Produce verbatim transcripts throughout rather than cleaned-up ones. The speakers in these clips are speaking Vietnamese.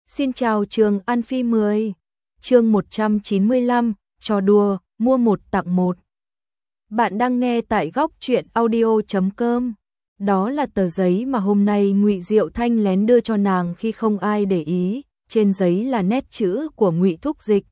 Xin chào trường An Phi mười. Chương một trăm chín mươi lăm, trò đùa, mua một tặng một. Bạn đang nghe tại góc truyện audio chấm com. Đó là tờ giấy mà hôm nay Ngụy Diệu Thanh lén đưa cho nàng khi không ai để ý, trên giấy là nét chữ của Ngụy Thúc Dịch.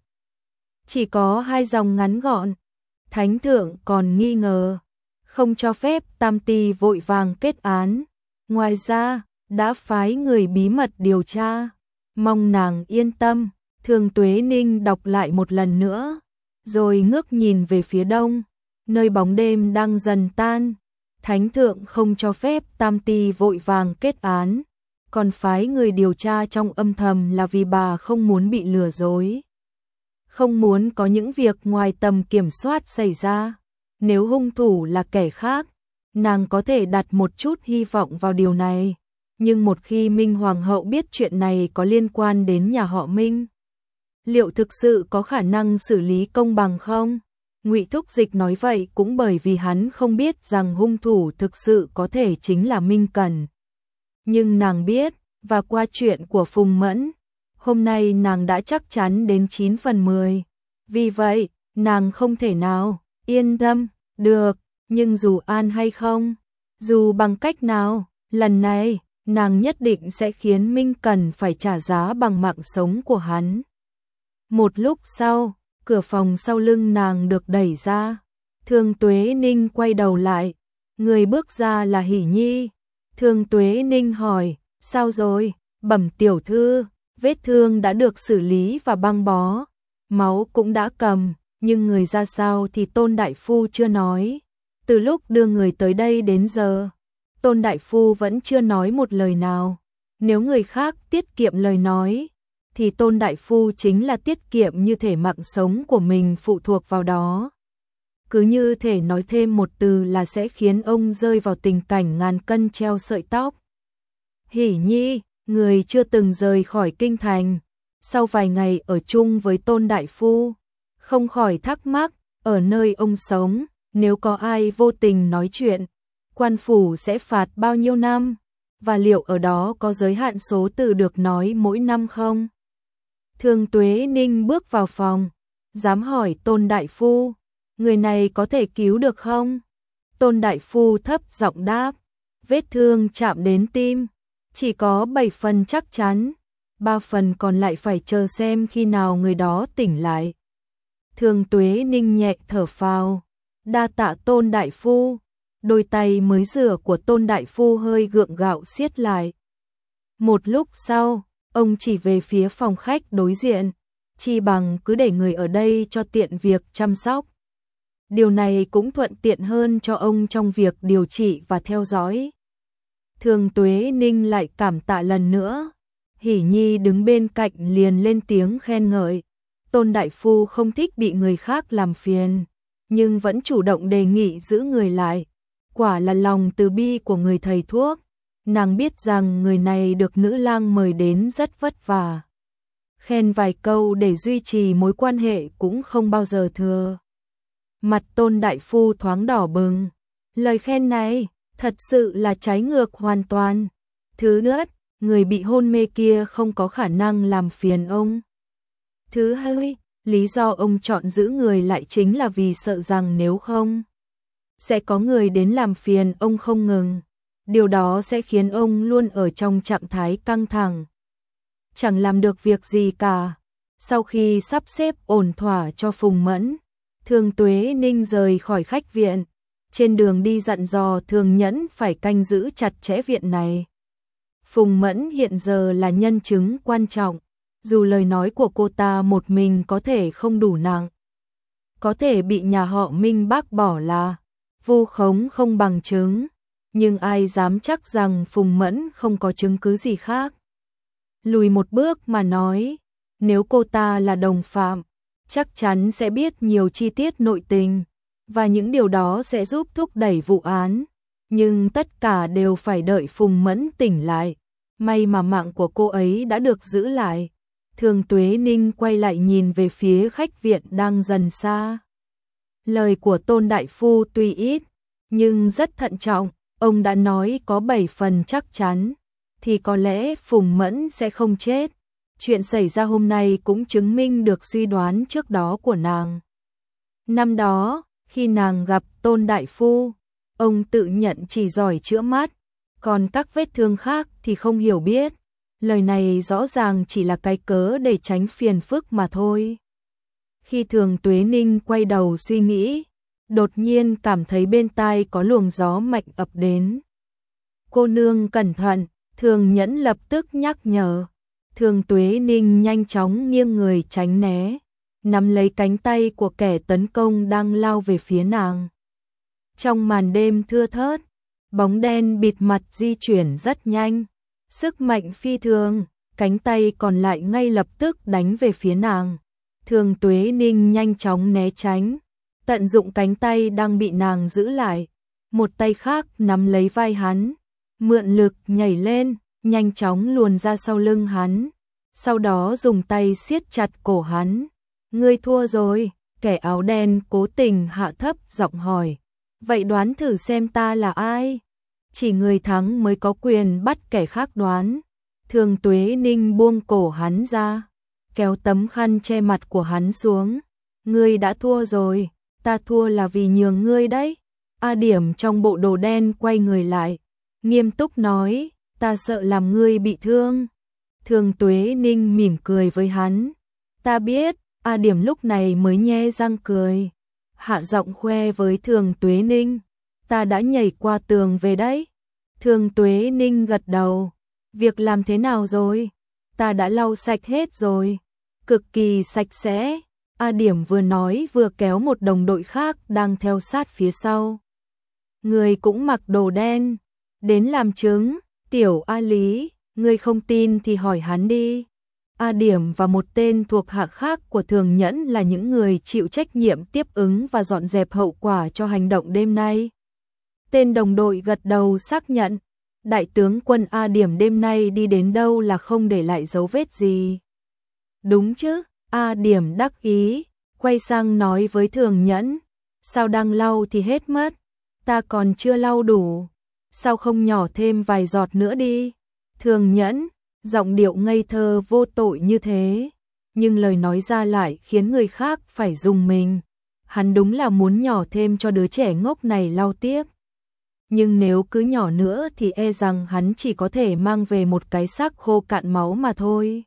Chỉ có hai dòng ngắn gọn. Thánh thượng còn nghi ngờ, không cho phép Tam Ty vội vàng kết án. Ngoài ra, đã phái người bí mật điều tra. Mong nàng yên tâm. Thường Tuế Ninh đọc lại một lần nữa, rồi ngước nhìn về phía đông, nơi bóng đêm đang dần tan. Thánh thượng không cho phép Tam Ty vội vàng kết án, còn phái người điều tra trong âm thầm là vì bà không muốn bị lừa dối. Không muốn có những việc ngoài tầm kiểm soát xảy ra. Nếu hung thủ là kẻ khác, nàng có thể đặt một chút hy vọng vào điều này. Nhưng một khi Minh Hoàng hậu biết chuyện này có liên quan đến nhà họ Minh, liệu thực sự có khả năng xử lý công bằng không? Ngụy Thúc Dịch nói vậy cũng bởi vì hắn không biết rằng hung thủ thực sự có thể chính là Minh Cẩn. Nhưng nàng biết, và qua chuyện của Phùng Mẫn, hôm nay nàng đã chắc chắn đến chín phần mười. Vì vậy, nàng không thể nào yên tâm được, nhưng dù an hay không, dù bằng cách nào, lần này nàng nhất định sẽ khiến Minh Cẩn phải trả giá bằng mạng sống của hắn. Một lúc sau, cửa phòng sau lưng nàng được đẩy ra. Thường Tuế Ninh quay đầu lại, người bước ra là Hỷ Nhi. Thường Tuế Ninh hỏi, sao rồi? Bẩm tiểu thư, vết thương đã được xử lý và băng bó, máu cũng đã cầm, nhưng người ra sao thì Tôn đại phu chưa nói. Từ lúc đưa người tới đây đến giờ, Tôn đại phu vẫn chưa nói một lời nào. Nếu người khác tiết kiệm lời nói, thì Tôn đại phu chính là tiết kiệm như thể mạng sống của mình phụ thuộc vào đó. Cứ như thể nói thêm một từ là sẽ khiến ông rơi vào tình cảnh ngàn cân treo sợi tóc. Hỷ Nhi, người chưa từng rời khỏi kinh thành, sau vài ngày ở chung với Tôn đại phu, không khỏi thắc mắc, ở nơi ông sống, nếu có ai vô tình nói chuyện, quan phủ sẽ phạt bao nhiêu năm, và liệu ở đó có giới hạn số từ được nói mỗi năm không? Thường Tuế Ninh bước vào phòng, dám hỏi Tôn đại phu, người này có thể cứu được không? Tôn đại phu thấp giọng đáp, vết thương chạm đến tim, chỉ có bảy phần chắc chắn, ba phần còn lại phải chờ xem khi nào người đó tỉnh lại. Thường Tuế Ninh nhẹ thở phào, đa tạ Tôn đại phu. Đôi tay mới rửa của Tôn đại phu hơi gượng gạo siết lại. Một lúc sau, ông chỉ về phía phòng khách đối diện, chi bằng cứ để người ở đây cho tiện việc chăm sóc. Điều này cũng thuận tiện hơn cho ông trong việc điều trị và theo dõi. Thường Tuế Ninh lại cảm tạ lần nữa. Hỷ Nhi đứng bên cạnh liền lên tiếng khen ngợi. Tôn đại phu không thích bị người khác làm phiền, nhưng vẫn chủ động đề nghị giữ người lại. Quả là lòng từ bi của người thầy thuốc. Nàng biết rằng người này được nữ lang mời đến rất vất vả. Khen vài câu để duy trì mối quan hệ cũng không bao giờ thừa. Mặt Tôn đại phu thoáng đỏ bừng. Lời khen này thật sự là trái ngược hoàn toàn. Thứ nhất, người bị hôn mê kia không có khả năng làm phiền ông. Thứ hai, lý do ông chọn giữ người lại chính là vì sợ rằng nếu không, sẽ có người đến làm phiền ông không ngừng. Điều đó sẽ khiến ông luôn ở trong trạng thái căng thẳng, chẳng làm được việc gì cả. Sau khi sắp xếp ổn thỏa cho Phùng Mẫn, Thường Tuế Ninh rời khỏi khách viện. Trên đường đi dặn dò Thường Nhẫn phải canh giữ chặt chẽ viện này. Phùng Mẫn hiện giờ là nhân chứng quan trọng, dù lời nói của cô ta một mình có thể không đủ nặng, có thể bị nhà họ Minh bác bỏ là vu khống không bằng chứng, nhưng ai dám chắc rằng Phùng Mẫn không có chứng cứ gì khác. Lùi một bước mà nói, nếu cô ta là đồng phạm, chắc chắn sẽ biết nhiều chi tiết nội tình, và những điều đó sẽ giúp thúc đẩy vụ án. Nhưng tất cả đều phải đợi Phùng Mẫn tỉnh lại. May mà mạng của cô ấy đã được giữ lại. Thường Tuế Ninh quay lại nhìn về phía khách viện đang dần xa. Lời của Tôn đại phu tuy ít, nhưng rất thận trọng. Ông đã nói có bảy phần chắc chắn, thì có lẽ Phùng Mẫn sẽ không chết. Chuyện xảy ra hôm nay cũng chứng minh được suy đoán trước đó của nàng. Năm đó, khi nàng gặp Tôn Đại Phu, ông tự nhận chỉ giỏi chữa mắt, còn các vết thương khác thì không hiểu biết. Lời này rõ ràng chỉ là cái cớ để tránh phiền phức mà thôi. Khi Thường Tuế Ninh quay đầu suy nghĩ, đột nhiên cảm thấy bên tai có luồng gió mạnh ập đến. Cô nương cẩn thận, Thường Nhẫn lập tức nhắc nhở. Thường Tuế Ninh nhanh chóng nghiêng người tránh né, nắm lấy cánh tay của kẻ tấn công đang lao về phía nàng. Trong màn đêm thưa thớt, bóng đen bịt mặt di chuyển rất nhanh, sức mạnh phi thường, cánh tay còn lại ngay lập tức đánh về phía nàng. Thường Tuế Ninh nhanh chóng né tránh, tận dụng cánh tay đang bị nàng giữ lại, một tay khác nắm lấy vai hắn, mượn lực nhảy lên, nhanh chóng luồn ra sau lưng hắn, sau đó dùng tay siết chặt cổ hắn. Ngươi thua rồi, kẻ áo đen cố tình hạ thấp giọng hỏi. Vậy đoán thử xem ta là ai? Chỉ người thắng mới có quyền bắt kẻ khác đoán. Thường Tuế Ninh buông cổ hắn ra, kéo tấm khăn che mặt của hắn xuống. Ngươi đã thua rồi, ta thua là vì nhường ngươi đấy. A Điểm trong bộ đồ đen quay người lại, nghiêm túc nói, ta sợ làm ngươi bị thương. Thường Tuế Ninh mỉm cười với hắn. Ta biết. A Điểm lúc này mới nhe răng cười, hạ giọng khoe với Thường Tuế Ninh, ta đã nhảy qua tường về đấy. Thường Tuế Ninh gật đầu, việc làm thế nào rồi? Ta đã lau sạch hết rồi, cực kỳ sạch sẽ. A Điểm vừa nói vừa kéo một đồng đội khác đang theo sát phía sau. Người cũng mặc đồ đen, đến làm chứng. Tiểu A Lý, ngươi không tin thì hỏi hắn đi. A Điểm và một tên thuộc hạ khác của Thường Nhẫn là những người chịu trách nhiệm tiếp ứng và dọn dẹp hậu quả cho hành động đêm nay. Tên đồng đội gật đầu xác nhận, đại tướng quân A Điểm đêm nay đi đến đâu là không để lại dấu vết gì. Đúng chứ? A Điểm đắc ý, quay sang nói với Thường Nhẫn, sao đang lau thì hết mất, ta còn chưa lau đủ, sao không nhỏ thêm vài giọt nữa đi. Thường Nhẫn, giọng điệu ngây thơ vô tội như thế, nhưng lời nói ra lại khiến người khác phải rùng mình. Hắn đúng là muốn nhỏ thêm cho đứa trẻ ngốc này lau tiếp. Nhưng nếu cứ nhỏ nữa thì e rằng hắn chỉ có thể mang về một cái xác khô cạn máu mà thôi.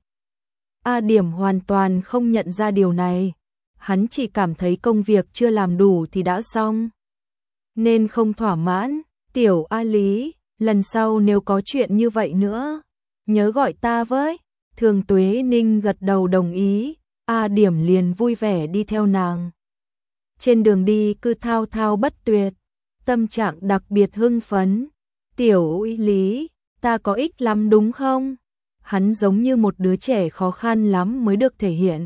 A Điểm hoàn toàn không nhận ra điều này, hắn chỉ cảm thấy công việc chưa làm đủ thì đã xong, nên không thỏa mãn. Tiểu A Lý, lần sau nếu có chuyện như vậy nữa, nhớ gọi ta với. Thường Tuế Ninh gật đầu đồng ý, A Điểm liền vui vẻ đi theo nàng. Trên đường đi cứ thao thao bất tuyệt, tâm trạng đặc biệt hưng phấn. Tiểu A Lý, ta có ích lắm đúng không? Hắn giống như một đứa trẻ khó khăn lắm mới được thể hiện.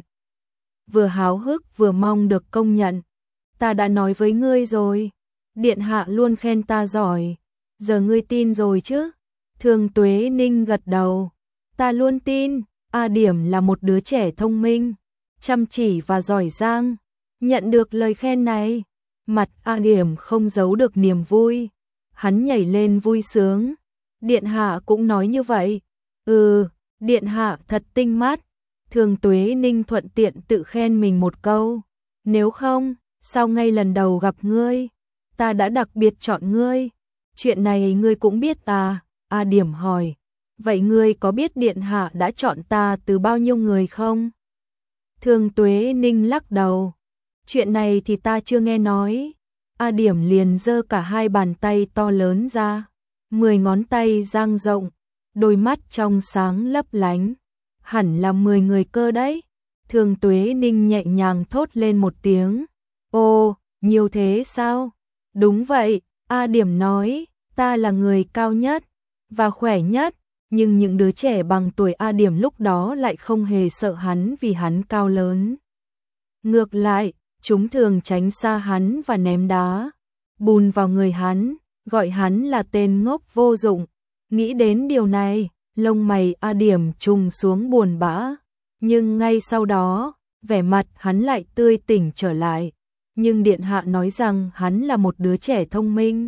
Vừa háo hức vừa mong được công nhận. Ta đã nói với ngươi rồi, điện hạ luôn khen ta giỏi, giờ ngươi tin rồi chứ? Thường Tuế Ninh gật đầu, ta luôn tin. A Điểm là một đứa trẻ thông minh, chăm chỉ và giỏi giang. Nhận được lời khen này, mặt A Điểm không giấu được niềm vui, hắn nhảy lên vui sướng. Điện hạ cũng nói như vậy. Ừ, điện hạ thật tinh mắt. Thường Tuế Ninh thuận tiện tự khen mình một câu. Nếu không, sao ngay lần đầu gặp ngươi, ta đã đặc biệt chọn ngươi? Chuyện này ngươi cũng biết à? A Điểm hỏi. Vậy ngươi có biết điện hạ đã chọn ta từ bao nhiêu người không? Thường Tuế Ninh lắc đầu. Chuyện này thì ta chưa nghe nói. A Điểm liền giơ cả hai bàn tay to lớn ra, mười ngón tay dang rộng, đôi mắt trong sáng lấp lánh. Hẳn là mười người cơ đấy. Thường Tuế Ninh nhẹ nhàng thốt lên một tiếng. Ồ, nhiều thế sao? Đúng vậy, A Điểm nói, ta là người cao nhất và khỏe nhất, nhưng những đứa trẻ bằng tuổi A Điểm lúc đó lại không hề sợ hắn vì hắn cao lớn. Ngược lại, chúng thường tránh xa hắn và ném đá, bùn vào người hắn, gọi hắn là tên ngốc vô dụng. Nghĩ đến điều này, lông mày A Điểm trùng xuống buồn bã, nhưng ngay sau đó, vẻ mặt hắn lại tươi tỉnh trở lại. Nhưng điện hạ nói rằng hắn là một đứa trẻ thông minh,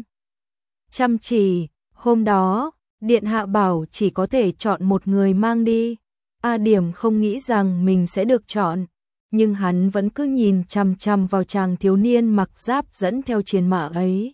chăm chỉ. Hôm đó, điện hạ bảo chỉ có thể chọn một người mang đi. A Điểm không nghĩ rằng mình sẽ được chọn, nhưng hắn vẫn cứ nhìn chằm chằm vào chàng thiếu niên mặc giáp dẫn theo chiến mã ấy.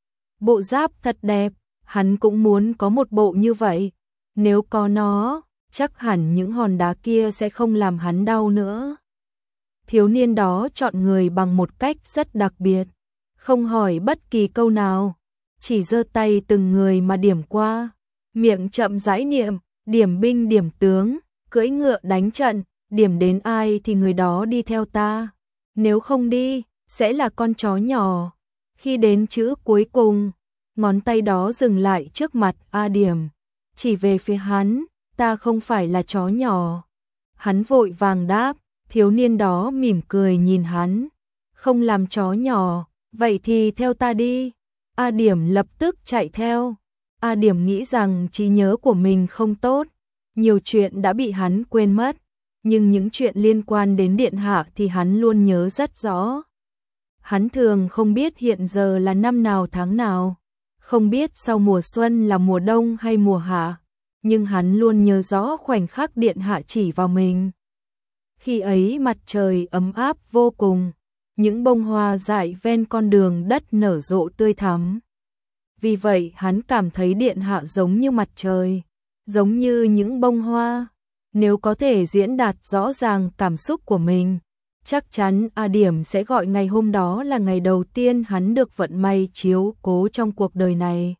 Bộ giáp thật đẹp, hắn cũng muốn có một bộ như vậy. Nếu có nó, chắc hẳn những hòn đá kia sẽ không làm hắn đau nữa. Thiếu niên đó chọn người bằng một cách rất đặc biệt, không hỏi bất kỳ câu nào, chỉ giơ tay từng người mà điểm qua, miệng chậm rãi niệm, điểm binh điểm tướng, cưỡi ngựa đánh trận, điểm đến ai thì người đó đi theo ta, nếu không đi, sẽ là con chó nhỏ. Khi đến chữ cuối cùng, ngón tay đó dừng lại trước mặt A Điểm, chỉ về phía hắn, ta không phải là chó nhỏ. Hắn vội vàng đáp, thiếu niên đó mỉm cười nhìn hắn, không làm chó nhỏ, vậy thì theo ta đi. A Điểm lập tức chạy theo. A Điểm nghĩ rằng trí nhớ của mình không tốt, nhiều chuyện đã bị hắn quên mất, nhưng những chuyện liên quan đến điện hạ thì hắn luôn nhớ rất rõ. Hắn thường không biết hiện giờ là năm nào tháng nào, không biết sau mùa xuân là mùa đông hay mùa hạ, nhưng hắn luôn nhớ rõ khoảnh khắc điện hạ chỉ vào mình. Khi ấy mặt trời ấm áp vô cùng, những bông hoa dại ven con đường đất nở rộ tươi thắm. Vì vậy hắn cảm thấy điện hạ giống như mặt trời, giống như những bông hoa. Nếu có thể diễn đạt rõ ràng cảm xúc của mình, chắc chắn A Điểm sẽ gọi ngày hôm đó là ngày đầu tiên hắn được vận may chiếu cố trong cuộc đời này.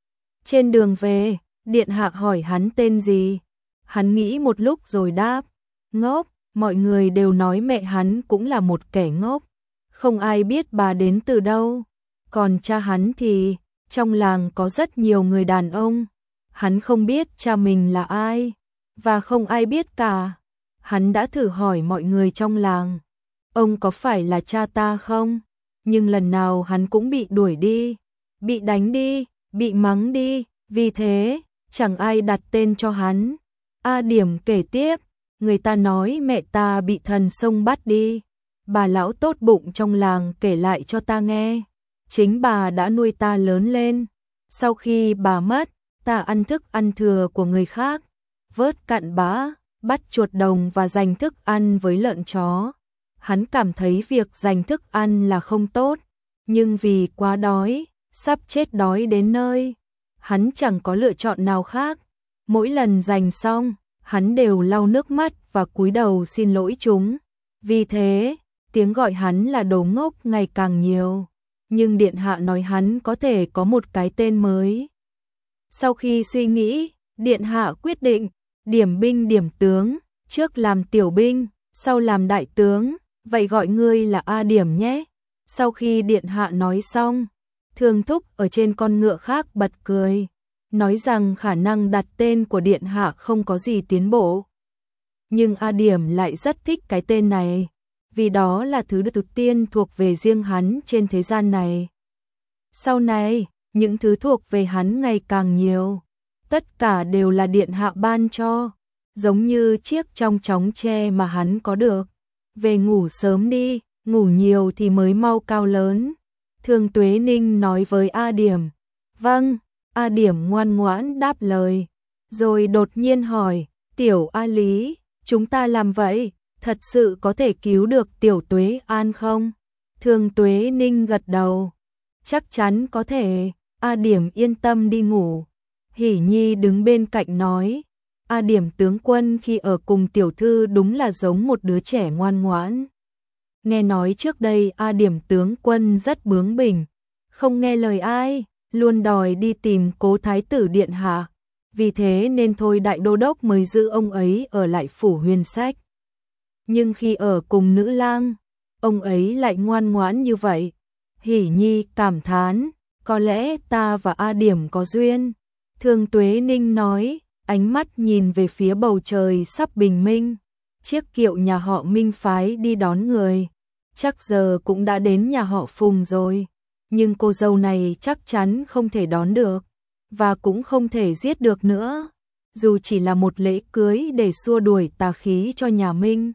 Trên đường về, điện hạ hỏi hắn tên gì. Hắn nghĩ một lúc rồi đáp, ngốc, mọi người đều nói mẹ hắn cũng là một kẻ ngốc, không ai biết bà đến từ đâu. Còn cha hắn thì, trong làng có rất nhiều người đàn ông, hắn không biết cha mình là ai, và không ai biết cả. Hắn đã thử hỏi mọi người trong làng, ông có phải là cha ta không? Nhưng lần nào hắn cũng bị đuổi đi, bị đánh đi, bị mắng đi, vì thế, chẳng ai đặt tên cho hắn. A Điểm kể tiếp, người ta nói mẹ ta bị thần sông bắt đi, bà lão tốt bụng trong làng kể lại cho ta nghe, chính bà đã nuôi ta lớn lên, sau khi bà mất, ta ăn thức ăn thừa của người khác, vớt cặn bã, bắt chuột đồng và dành thức ăn với lợn chó. Hắn cảm thấy việc dành thức ăn là không tốt, nhưng vì quá đói, sắp chết đói đến nơi, hắn chẳng có lựa chọn nào khác. Mỗi lần dành xong, hắn đều lau nước mắt và cúi đầu xin lỗi chúng. Vì thế, tiếng gọi hắn là đồ ngốc ngày càng nhiều, nhưng điện hạ nói hắn có thể có một cái tên mới. Sau khi suy nghĩ, điện hạ quyết định điểm binh điểm tướng, trước làm tiểu binh, sau làm đại tướng, vậy gọi ngươi là A Điểm nhé. Sau khi điện hạ nói xong, Thương Thúc ở trên con ngựa khác bật cười, nói rằng khả năng đặt tên của điện hạ không có gì tiến bộ. Nhưng A Điểm lại rất thích cái tên này, vì đó là thứ đầu tiên thuộc về riêng hắn trên thế gian này. Sau này, những thứ thuộc về hắn ngày càng nhiều, tất cả đều là điện hạ ban cho, giống như chiếc trong chóng tre mà hắn có được. Về ngủ sớm đi, ngủ nhiều thì mới mau cao lớn. Thương Tuế Ninh nói với A Điểm. Vâng, A Điểm ngoan ngoãn đáp lời, rồi đột nhiên hỏi, tiểu A Lý, chúng ta làm vậy, thật sự có thể cứu được tiểu Tuế An không? Thương Tuế Ninh gật đầu, chắc chắn có thể. A Điểm yên tâm đi ngủ. Hỷ Nhi đứng bên cạnh nói, A Điểm tướng quân khi ở cùng tiểu thư đúng là giống một đứa trẻ ngoan ngoãn. Nghe nói trước đây A Điểm tướng quân rất bướng bỉnh, không nghe lời ai, luôn đòi đi tìm cố thái tử điện hạ, vì thế nên thôi đại đô đốc mới giữ ông ấy ở lại phủ Huyền Sách. Nhưng khi ở cùng nữ lang, ông ấy lại ngoan ngoãn như vậy. Hỷ Nhi cảm thán, có lẽ ta và A Điểm có duyên. Thương Tuế Ninh nói, ánh mắt nhìn về phía bầu trời sắp bình minh. Chiếc kiệu nhà họ Minh phái đi đón người, chắc giờ cũng đã đến nhà họ Phùng rồi. Nhưng cô dâu này chắc chắn không thể đón được, và cũng không thể giết được nữa, dù chỉ là một lễ cưới để xua đuổi tà khí cho nhà Minh.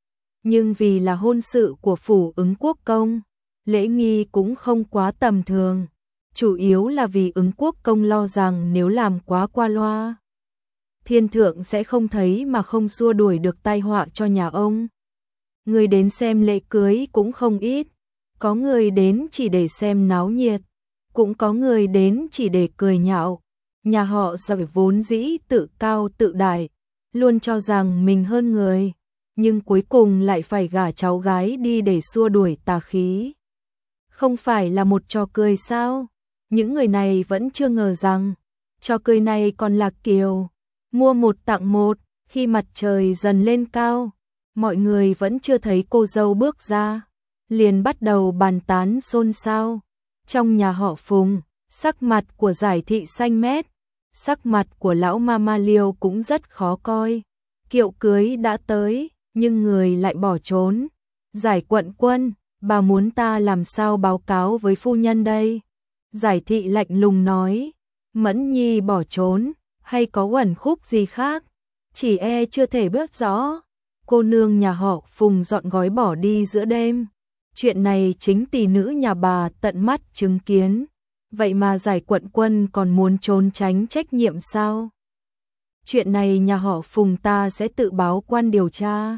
Nhưng vì là hôn sự của phủ Ứng Quốc công, lễ nghi cũng không quá tầm thường, chủ yếu là vì Ứng Quốc công lo rằng nếu làm quá qua loa, thiên thượng sẽ không thấy mà không xua đuổi được tai họa cho nhà ông. Người đến xem lễ cưới cũng không ít, có người đến chỉ để xem náo nhiệt, cũng có người đến chỉ để cười nhạo. Nhà họ Giỏi vốn dĩ tự cao tự đại, luôn cho rằng mình hơn người, nhưng cuối cùng lại phải gả cháu gái đi để xua đuổi tà khí. Không phải là một trò cười sao? Những người này vẫn chưa ngờ rằng trò cười này còn là kiểu mua một tặng một. Khi mặt trời dần lên cao, mọi người vẫn chưa thấy cô dâu bước ra, liền bắt đầu bàn tán xôn xao. Trong nhà họ Phùng, sắc mặt của Giải Thị xanh mét, sắc mặt của lão Mama Liêu cũng rất khó coi. Kiệu cưới đã tới, nhưng người lại bỏ trốn. Giải quận quân, bà muốn ta làm sao báo cáo với phu nhân đây? Giải Thị lạnh lùng nói, Mẫn Nhi bỏ trốn, hay có uẩn khúc gì khác? Chỉ e chưa thể biết rõ. Cô nương nhà họ Phùng dọn gói bỏ đi giữa đêm. Chuyện này chính tỷ nữ nhà bà tận mắt chứng kiến. Vậy mà Giải quận quân còn muốn trốn tránh trách nhiệm sao? Chuyện này nhà họ Phùng ta sẽ tự báo quan điều tra.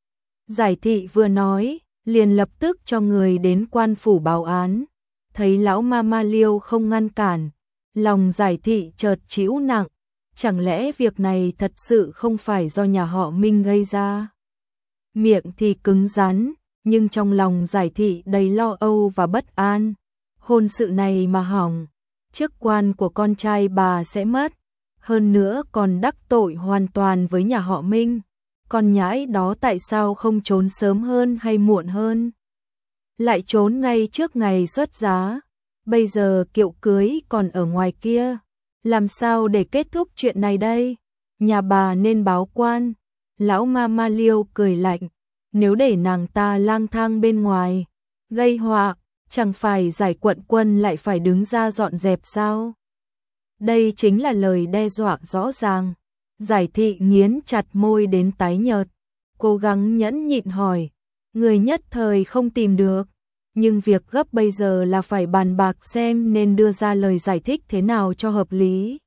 Giải Thị vừa nói, liền lập tức cho người đến quan phủ báo án. Thấy lão Mama Liêu không ngăn cản, lòng Giải Thị chợt chịu nặng. Chẳng lẽ việc này thật sự không phải do nhà họ Minh gây ra? Miệng thì cứng rắn, nhưng trong lòng Giải Thị đầy lo âu và bất an. Hôn sự này mà hỏng, chức quan của con trai bà sẽ mất. Hơn nữa còn đắc tội hoàn toàn với nhà họ Minh. Con nhãi đó tại sao không trốn sớm hơn hay muộn hơn? Lại trốn ngay trước ngày xuất giá. Bây giờ kiệu cưới còn ở ngoài kia. Làm sao để kết thúc chuyện này đây? Nhà bà nên báo quan. Lão Mama Liêu cười lạnh. Nếu để nàng ta lang thang bên ngoài, gây họa, chẳng phải Giải quận quân lại phải đứng ra dọn dẹp sao? Đây chính là lời đe dọa rõ ràng. Giải Thị nghiến chặt môi đến tái nhợt, cố gắng nhẫn nhịn hỏi. Người nhất thời không tìm được, nhưng việc gấp bây giờ là phải bàn bạc xem nên đưa ra lời giải thích thế nào cho hợp lý.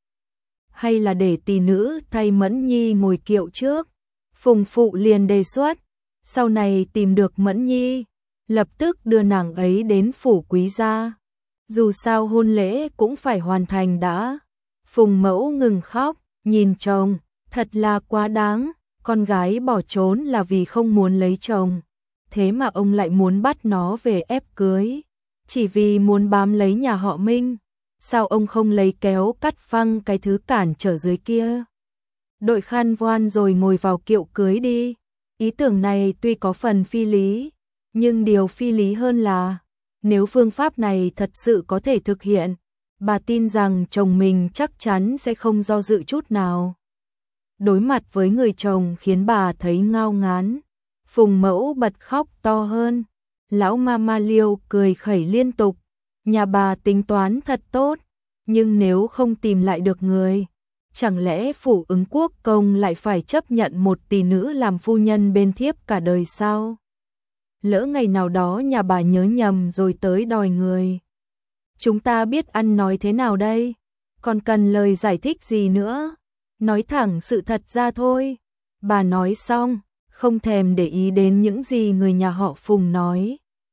Hay là để tỷ nữ thay Mẫn Nhi ngồi kiệu trước? Phùng phụ liền đề xuất, sau này tìm được Mẫn Nhi, lập tức đưa nàng ấy đến phủ quý gia. Dù sao hôn lễ cũng phải hoàn thành đã. Phùng mẫu ngừng khóc, nhìn chồng, thật là quá đáng, con gái bỏ trốn là vì không muốn lấy chồng. Thế mà ông lại muốn bắt nó về ép cưới, chỉ vì muốn bám lấy nhà họ Minh. Sao ông không lấy kéo cắt phăng cái thứ cản trở dưới kia? Đội khăn voan rồi ngồi vào kiệu cưới đi. Ý tưởng này tuy có phần phi lý, nhưng điều phi lý hơn là, nếu phương pháp này thật sự có thể thực hiện, bà tin rằng chồng mình chắc chắn sẽ không do dự chút nào. Đối mặt với người chồng khiến bà thấy ngao ngán, Phùng mẫu bật khóc to hơn. Lão Mama Liêu cười khẩy liên tục. Nhà bà tính toán thật tốt, nhưng nếu không tìm lại được người, chẳng lẽ phủ Ứng Quốc công lại phải chấp nhận một tỷ nữ làm phu nhân bên thiếp cả đời sao? Lỡ ngày nào đó nhà bà nhớ nhầm rồi tới đòi người, chúng ta biết ăn nói thế nào đây? Còn cần lời giải thích gì nữa? Nói thẳng sự thật ra thôi. Bà nói xong, không thèm để ý đến những gì người nhà họ Phùng nói.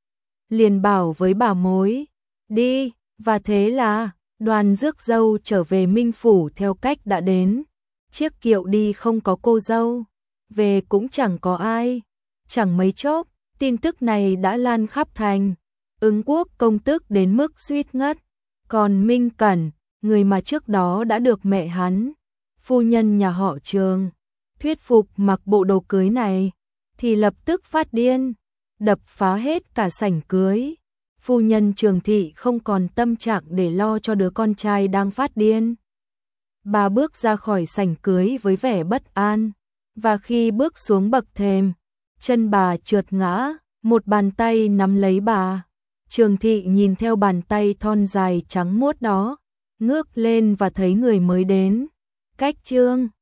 Liền bảo với bà mối, đi, và thế là đoàn rước dâu trở về Minh Phủ theo cách đã đến. Chiếc kiệu đi không có cô dâu, về cũng chẳng có ai. Chẳng mấy chốc, tin tức này đã lan khắp thành. Ứng Quốc công tức đến mức suýt ngất. Còn Minh Cẩn, người mà trước đó đã được mẹ hắn, phu nhân nhà họ Trường, thuyết phục mặc bộ đồ cưới này, thì lập tức phát điên, đập phá hết cả sảnh cưới. Phu nhân Trường Thị không còn tâm trạng để lo cho đứa con trai đang phát điên. Bà bước ra khỏi sảnh cưới với vẻ bất an, và khi bước xuống bậc thềm, chân bà trượt ngã, một bàn tay nắm lấy bà. Trường Thị nhìn theo bàn tay thon dài trắng muốt đó, ngước lên và thấy người mới đến. Cách Trương